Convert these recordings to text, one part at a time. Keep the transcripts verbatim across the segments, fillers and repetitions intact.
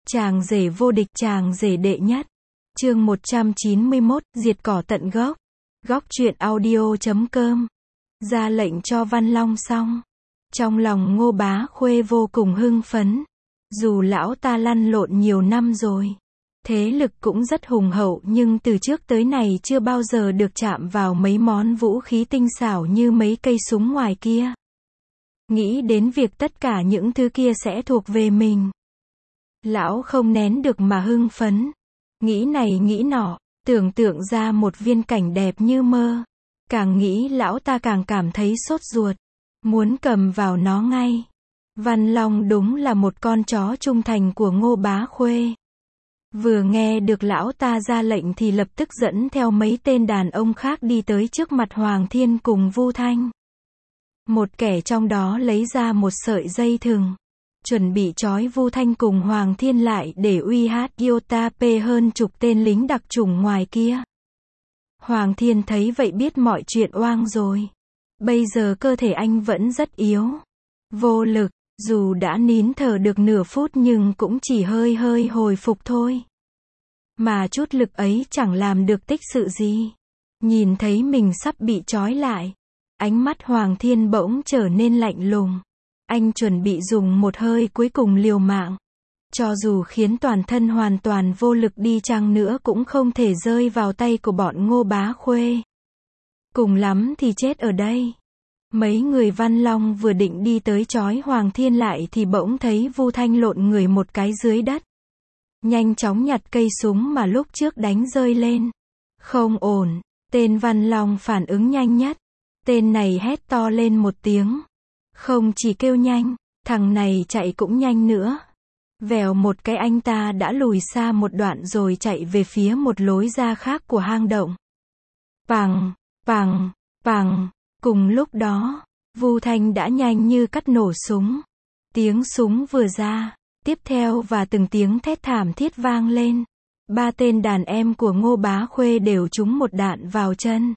Chàng rể vô địch, chàng rể đệ nhất. Chương một trăm chín mươi mốt, diệt cỏ tận gốc. Góc truyện audio chấm com. Ra lệnh cho Văn Long xong. Trong lòng Ngô Bá Khuê vô cùng hưng phấn. Dù lão ta lăn lộn nhiều năm rồi, thế lực cũng rất hùng hậu, nhưng từ trước tới nay chưa bao giờ được chạm vào mấy món vũ khí tinh xảo như mấy cây súng ngoài kia. Nghĩ đến việc tất cả những thứ kia sẽ thuộc về mình, lão không nén được mà hưng phấn. Nghĩ này nghĩ nọ, tưởng tượng ra một viên cảnh đẹp như mơ. Càng nghĩ lão ta càng cảm thấy sốt ruột, muốn cầm vào nó ngay. Văn Long đúng là một con chó trung thành của Ngô Bá Khuê. Vừa nghe được lão ta ra lệnh thì lập tức dẫn theo mấy tên đàn ông khác đi tới trước mặt Hoàng Thiên cùng Vu Thanh. Một kẻ trong đó lấy ra một sợi dây thừng, chuẩn bị trói Vu Thanh cùng Hoàng Thiên lại để uy hát iota p hơn chục tên lính đặc chủng ngoài kia. Hoàng Thiên thấy vậy biết mọi chuyện oang rồi. Bây giờ cơ thể anh vẫn rất yếu, vô lực, dù đã nín thở được nửa phút nhưng cũng chỉ hơi hơi hồi phục thôi. Mà chút lực ấy chẳng làm được tích sự gì. Nhìn thấy mình sắp bị trói lại, ánh mắt Hoàng Thiên bỗng trở nên lạnh lùng. Anh chuẩn bị dùng một hơi cuối cùng liều mạng. Cho dù khiến toàn thân hoàn toàn vô lực đi chăng nữa cũng không thể rơi vào tay của bọn Ngô Bá Khuê. Cùng lắm thì chết ở đây. Mấy người Văn Long vừa định đi tới trói Hoàng Thiên lại thì bỗng thấy Vu Thanh lộn người một cái dưới đất. Nhanh chóng nhặt cây súng mà lúc trước đánh rơi lên. Không ổn, tên Văn Long phản ứng nhanh nhất. Tên này hét to lên một tiếng. Không chỉ kêu nhanh, thằng này chạy cũng nhanh nữa. Vèo một cái anh ta đã lùi xa một đoạn rồi chạy về phía một lối ra khác của hang động. Pằng, pằng, pằng. Cùng lúc đó, Vu Thanh đã nhanh như cắt nổ súng. Tiếng súng vừa ra, tiếp theo và từng tiếng thét thảm thiết vang lên. Ba tên đàn em của Ngô Bá Khuê đều trúng một đạn vào chân,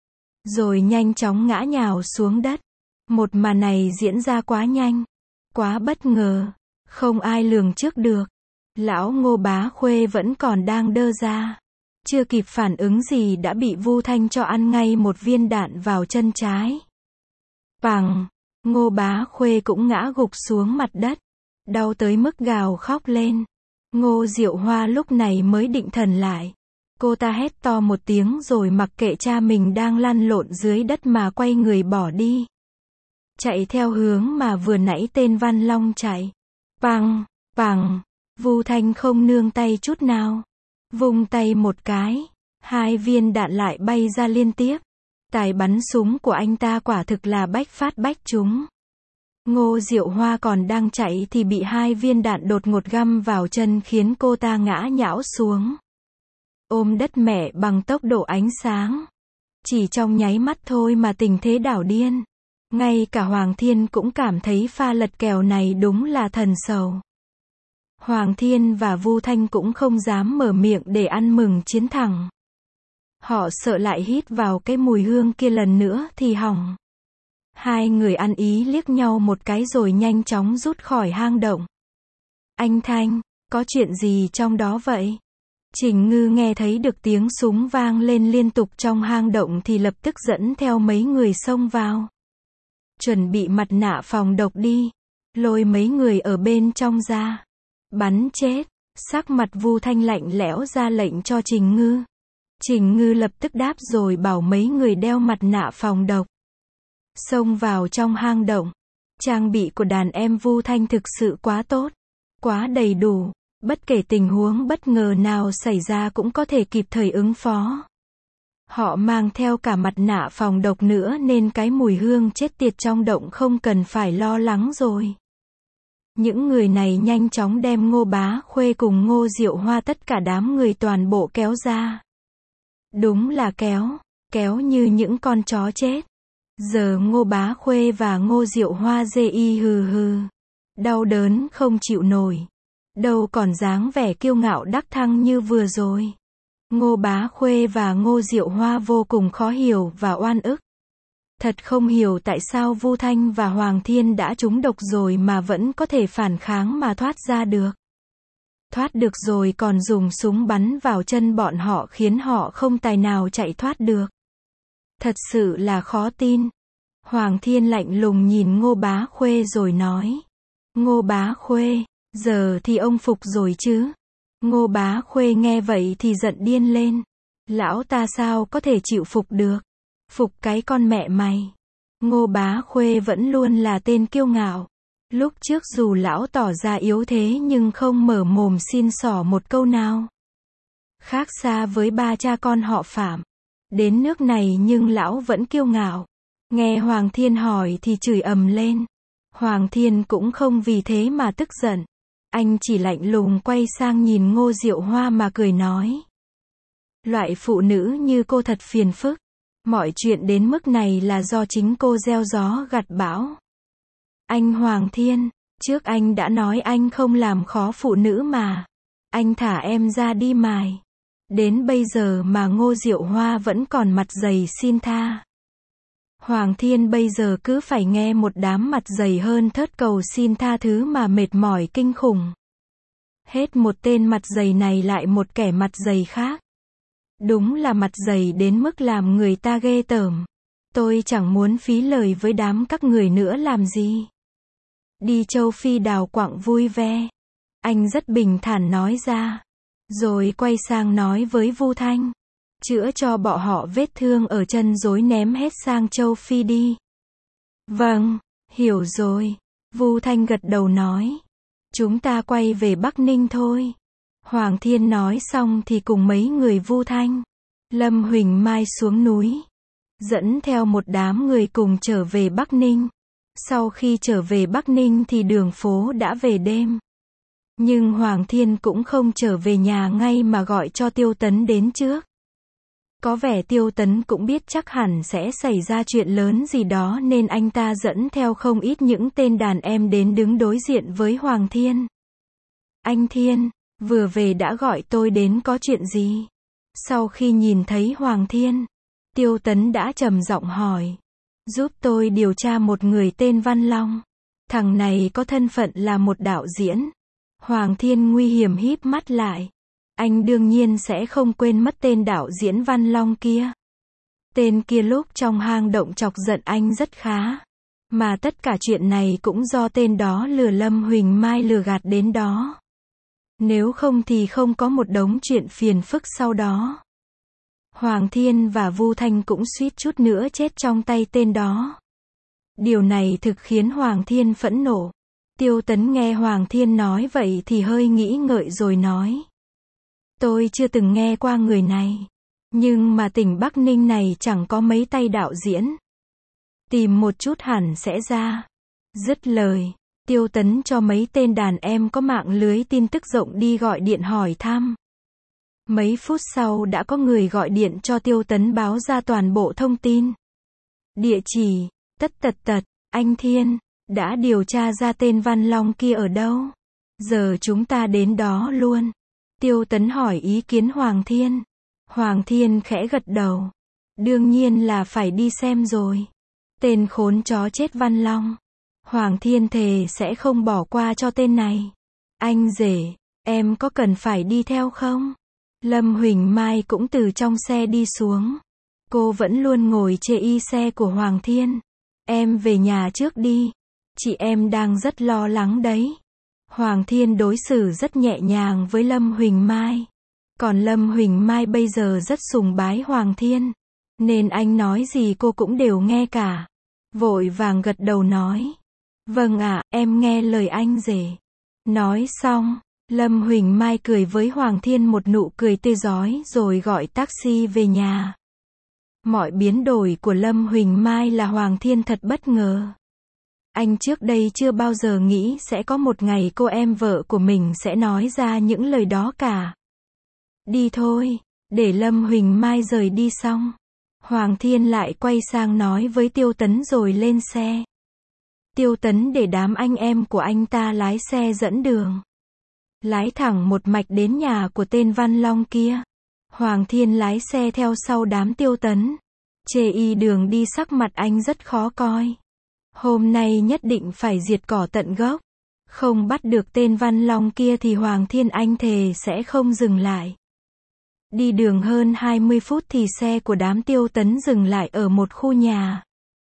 rồi nhanh chóng ngã nhào xuống đất. Một màn này diễn ra quá nhanh, quá bất ngờ, không ai lường trước được. Lão Ngô Bá Khuê vẫn còn đang đơ ra, chưa kịp phản ứng gì đã bị Vu Thanh cho ăn ngay một viên đạn vào chân trái. Pằng, Ngô Bá Khuê cũng ngã gục xuống mặt đất, đau tới mức gào khóc lên. Ngô Diệu Hoa lúc này mới định thần lại. Cô ta hét to một tiếng rồi mặc kệ cha mình đang lăn lộn dưới đất mà quay người bỏ đi. Chạy theo hướng mà vừa nãy tên Văn Long chạy. Pằng, pằng, Vu Thanh không nương tay chút nào. Vung tay một cái, hai viên đạn lại bay ra liên tiếp. Tài bắn súng của anh ta quả thực là bách phát bách trúng. Ngô Diệu Hoa còn đang chạy thì bị hai viên đạn đột ngột găm vào chân khiến cô ta ngã nhão xuống. Ôm đất mẹ bằng tốc độ ánh sáng. Chỉ trong nháy mắt thôi mà tình thế đảo điên. Ngay cả Hoàng Thiên cũng cảm thấy pha lật kèo này đúng là thần sầu. Hoàng Thiên và Vu Thanh cũng không dám mở miệng để ăn mừng chiến thắng. Họ sợ lại hít vào cái mùi hương kia lần nữa thì hỏng. Hai người ăn ý liếc nhau một cái rồi nhanh chóng rút khỏi hang động. Anh Thanh, có chuyện gì trong đó vậy? Trình Ngư nghe thấy được tiếng súng vang lên liên tục trong hang động thì lập tức dẫn theo mấy người xông vào. Chuẩn bị mặt nạ phòng độc đi. Lôi mấy người ở bên trong ra. Bắn chết. Sắc mặt Vu Thanh lạnh lẽo ra lệnh cho Trình Ngư. Trình Ngư lập tức đáp rồi bảo mấy người đeo mặt nạ phòng độc. Xông vào trong hang động. Trang bị của đàn em Vu Thanh thực sự quá tốt, quá đầy đủ. Bất kể tình huống bất ngờ nào xảy ra cũng có thể kịp thời ứng phó. Họ mang theo cả mặt nạ phòng độc nữa nên cái mùi hương chết tiệt trong động không cần phải lo lắng rồi. Những người này nhanh chóng đem Ngô Bá Khuê cùng Ngô Diệu Hoa tất cả đám người toàn bộ kéo ra. Đúng là kéo, kéo như những con chó chết. Giờ Ngô Bá Khuê và Ngô Diệu Hoa dê y hừ hừ. Đau đớn không chịu nổi. Đâu còn dáng vẻ kiêu ngạo đắc thăng như vừa rồi. Ngô Bá Khuê và Ngô Diệu Hoa vô cùng khó hiểu và oan ức. Thật không hiểu tại sao Vu Thanh và Hoàng Thiên đã trúng độc rồi mà vẫn có thể phản kháng mà thoát ra được. Thoát được rồi còn dùng súng bắn vào chân bọn họ khiến họ không tài nào chạy thoát được. Thật sự là khó tin. Hoàng Thiên lạnh lùng nhìn Ngô Bá Khuê rồi nói. Ngô Bá Khuê, giờ thì ông phục rồi chứ? Ngô Bá Khuê nghe vậy thì giận điên lên. Lão ta sao có thể chịu phục được? Phục cái con mẹ mày. Ngô Bá Khuê vẫn luôn là tên kiêu ngạo. Lúc trước dù lão tỏ ra yếu thế nhưng không mở mồm xin xỏ một câu nào. Khác xa với ba cha con họ Phạm. Đến nước này nhưng lão vẫn kiêu ngạo. Nghe Hoàng Thiên hỏi thì chửi ầm lên. Hoàng Thiên cũng không vì thế mà tức giận. Anh chỉ lạnh lùng quay sang nhìn Ngô Diệu Hoa mà cười nói. Loại phụ nữ như cô thật phiền phức. Mọi chuyện đến mức này là do chính cô gieo gió gặt bão. Anh Hoàng Thiên, trước anh đã nói anh không làm khó phụ nữ mà. Anh thả em ra đi mài. Đến bây giờ mà Ngô Diệu Hoa vẫn còn mặt dày xin tha. Hoàng Thiên bây giờ cứ phải nghe một đám mặt dày hơn thớt cầu xin tha thứ mà mệt mỏi kinh khủng. Hết một tên mặt dày này lại một kẻ mặt dày khác. Đúng là mặt dày đến mức làm người ta ghê tởm. Tôi chẳng muốn phí lời với đám các người nữa làm gì. Đi châu Phi đào quặng vui vẻ. Anh rất bình thản nói ra. Rồi quay sang nói với Vu Thanh. Chữa cho bọn họ vết thương ở chân rối ném hết sang châu Phi đi. Vâng, hiểu rồi. Vu Thanh gật đầu nói. Chúng ta quay về Bắc Ninh thôi. Hoàng Thiên nói xong thì cùng mấy người Vu Thanh, Lâm Huỳnh Mai xuống núi. Dẫn theo một đám người cùng trở về Bắc Ninh. Sau khi trở về Bắc Ninh thì đường phố đã về đêm. Nhưng Hoàng Thiên cũng không trở về nhà ngay mà gọi cho Tiêu Tấn đến trước. Có vẻ Tiêu Tấn cũng biết chắc hẳn sẽ xảy ra chuyện lớn gì đó nên anh ta dẫn theo không ít những tên đàn em đến đứng đối diện với Hoàng Thiên. Anh Thiên, vừa về đã gọi tôi đến có chuyện gì? Sau khi nhìn thấy Hoàng Thiên, Tiêu Tấn đã trầm giọng hỏi. Giúp tôi điều tra một người tên Văn Long. Thằng này có thân phận là một đạo diễn. Hoàng Thiên nguy hiểm híp mắt lại. Anh đương nhiên sẽ không quên mất tên đạo diễn Văn Long kia. Tên kia lúc trong hang động chọc giận anh rất khá. Mà tất cả chuyện này cũng do tên đó lừa Lâm Huỳnh Mai lừa gạt đến đó. Nếu không thì không có một đống chuyện phiền phức sau đó. Hoàng Thiên và Vu Thanh cũng suýt chút nữa chết trong tay tên đó. Điều này thực khiến Hoàng Thiên phẫn nộ. Tiêu Tấn nghe Hoàng Thiên nói vậy thì hơi nghĩ ngợi rồi nói. Tôi chưa từng nghe qua người này. Nhưng mà tỉnh Bắc Ninh này chẳng có mấy tay đạo diễn. Tìm một chút hẳn sẽ ra. Dứt lời, Tiêu Tấn cho mấy tên đàn em có mạng lưới tin tức rộng đi gọi điện hỏi thăm. Mấy phút sau đã có người gọi điện cho Tiêu Tấn báo ra toàn bộ thông tin. Địa chỉ, tất tật tật, anh Thiên, đã điều tra ra tên Văn Long kia ở đâu? Giờ chúng ta đến đó luôn. Tiêu Tấn hỏi ý kiến Hoàng Thiên. Hoàng Thiên khẽ gật đầu. Đương nhiên là phải đi xem rồi. Tên khốn chó chết Văn Long. Hoàng Thiên thề sẽ không bỏ qua cho tên này. Anh rể, em có cần phải đi theo không? Lâm Huỳnh Mai cũng từ trong xe đi xuống. Cô vẫn luôn ngồi chê y xe của Hoàng Thiên. Em về nhà trước đi. Chị em đang rất lo lắng đấy. Hoàng Thiên đối xử rất nhẹ nhàng với Lâm Huỳnh Mai. Còn Lâm Huỳnh Mai bây giờ rất sùng bái Hoàng Thiên. Nên anh nói gì cô cũng đều nghe cả. Vội vàng gật đầu nói. Vâng ạ, em nghe lời anh rể. Nói xong, Lâm Huỳnh Mai cười với Hoàng Thiên một nụ cười tươi rói rồi gọi taxi về nhà. Mọi biến đổi của Lâm Huỳnh Mai là Hoàng Thiên thật bất ngờ. Anh trước đây chưa bao giờ nghĩ sẽ có một ngày cô em vợ của mình sẽ nói ra những lời đó cả. Đi thôi, để Lâm Huỳnh Mai rời đi xong. Hoàng Thiên lại quay sang nói với Tiêu Tấn rồi lên xe. Tiêu Tấn để đám anh em của anh ta lái xe dẫn đường. Lái thẳng một mạch đến nhà của tên Văn Long kia. Hoàng Thiên lái xe theo sau đám Tiêu Tấn. Chê y đường đi sắc mặt anh rất khó coi. Hôm nay nhất định phải diệt cỏ tận gốc. Không bắt được tên Văn Long kia thì Hoàng Thiên Anh thề sẽ không dừng lại. Đi đường hơn hai mươi phút thì xe của đám Tiêu Tấn dừng lại ở một khu nhà.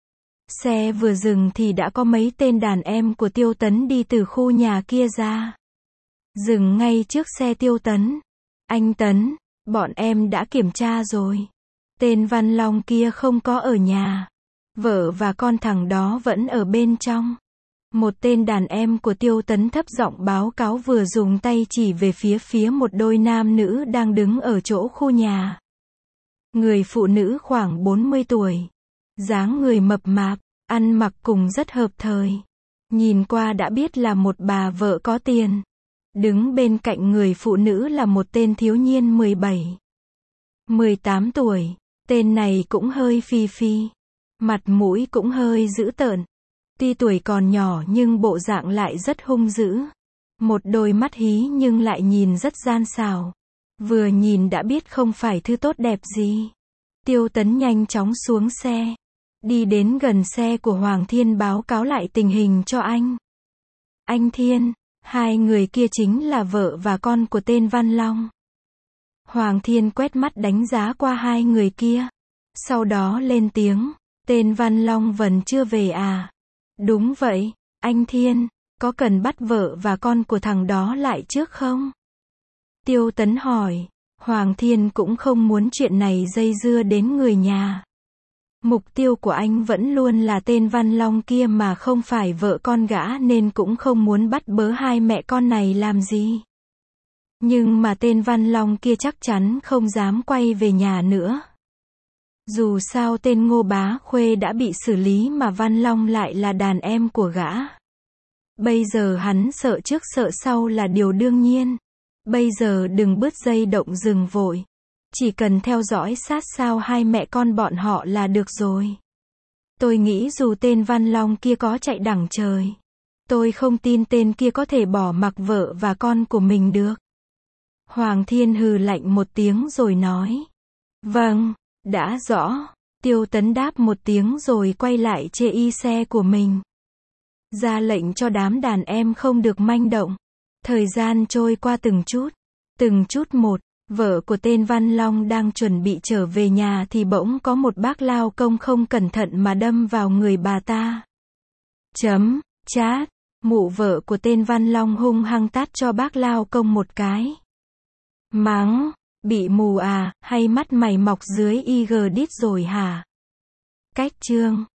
Xe vừa dừng thì đã có mấy tên đàn em của Tiêu Tấn đi từ khu nhà kia ra. Dừng ngay trước xe Tiêu Tấn. Anh Tấn, bọn em đã kiểm tra rồi. Tên Văn Long kia không có ở nhà. Vợ và con thằng đó vẫn ở bên trong. Một tên đàn em của Tiêu Tấn thấp giọng báo cáo vừa dùng tay chỉ về phía phía một đôi nam nữ đang đứng ở chỗ khu nhà. Người phụ nữ khoảng bốn mươi tuổi. Dáng người mập mạp, ăn mặc cùng rất hợp thời. Nhìn qua đã biết là một bà vợ có tiền. Đứng bên cạnh người phụ nữ là một tên thiếu niên mười bảy, mười tám tuổi. Tên này cũng hơi phi phi. Mặt mũi cũng hơi dữ tợn. Tuy tuổi còn nhỏ nhưng bộ dạng lại rất hung dữ. Một đôi mắt hí nhưng lại nhìn rất gian xảo. Vừa nhìn đã biết không phải thứ tốt đẹp gì. Tiêu Tấn nhanh chóng xuống xe. Đi đến gần xe của Hoàng Thiên báo cáo lại tình hình cho anh. Anh Thiên, hai người kia chính là vợ và con của tên Văn Long. Hoàng Thiên quét mắt đánh giá qua hai người kia. Sau đó lên tiếng, tên Văn Long vẫn chưa về à? Đúng vậy, anh Thiên, có cần bắt vợ và con của thằng đó lại trước không? Tiêu Tấn hỏi. Hoàng Thiên cũng không muốn chuyện này dây dưa đến người nhà. Mục tiêu của anh vẫn luôn là tên Văn Long kia mà không phải vợ con gã nên cũng không muốn bắt bớ hai mẹ con này làm gì. Nhưng mà tên Văn Long kia chắc chắn không dám quay về nhà nữa. Dù sao tên Ngô Bá Khuê đã bị xử lý mà Văn Long lại là đàn em của gã. Bây giờ hắn sợ trước sợ sau là điều đương nhiên. Bây giờ đừng bứt dây động rừng vội. Chỉ cần theo dõi sát sao hai mẹ con bọn họ là được rồi. Tôi nghĩ dù tên Văn Long kia có chạy đằng trời, tôi không tin tên kia có thể bỏ mặc vợ và con của mình được. Hoàng Thiên hừ lạnh một tiếng rồi nói. Vâng, đã rõ. Tiêu Tấn đáp một tiếng rồi quay lại chê y xe của mình. Ra lệnh cho đám đàn em không được manh động. Thời gian trôi qua từng chút, từng chút một. Vợ của tên Văn Long đang chuẩn bị trở về nhà thì bỗng có một bác lao công không cẩn thận mà đâm vào người bà ta. Chấm, chát, mụ vợ của tên Văn Long hung hăng tát cho bác lao công một cái. Mắng, bị mù à, hay mắt mày mọc dưới i giê đít rồi hả? Cách chương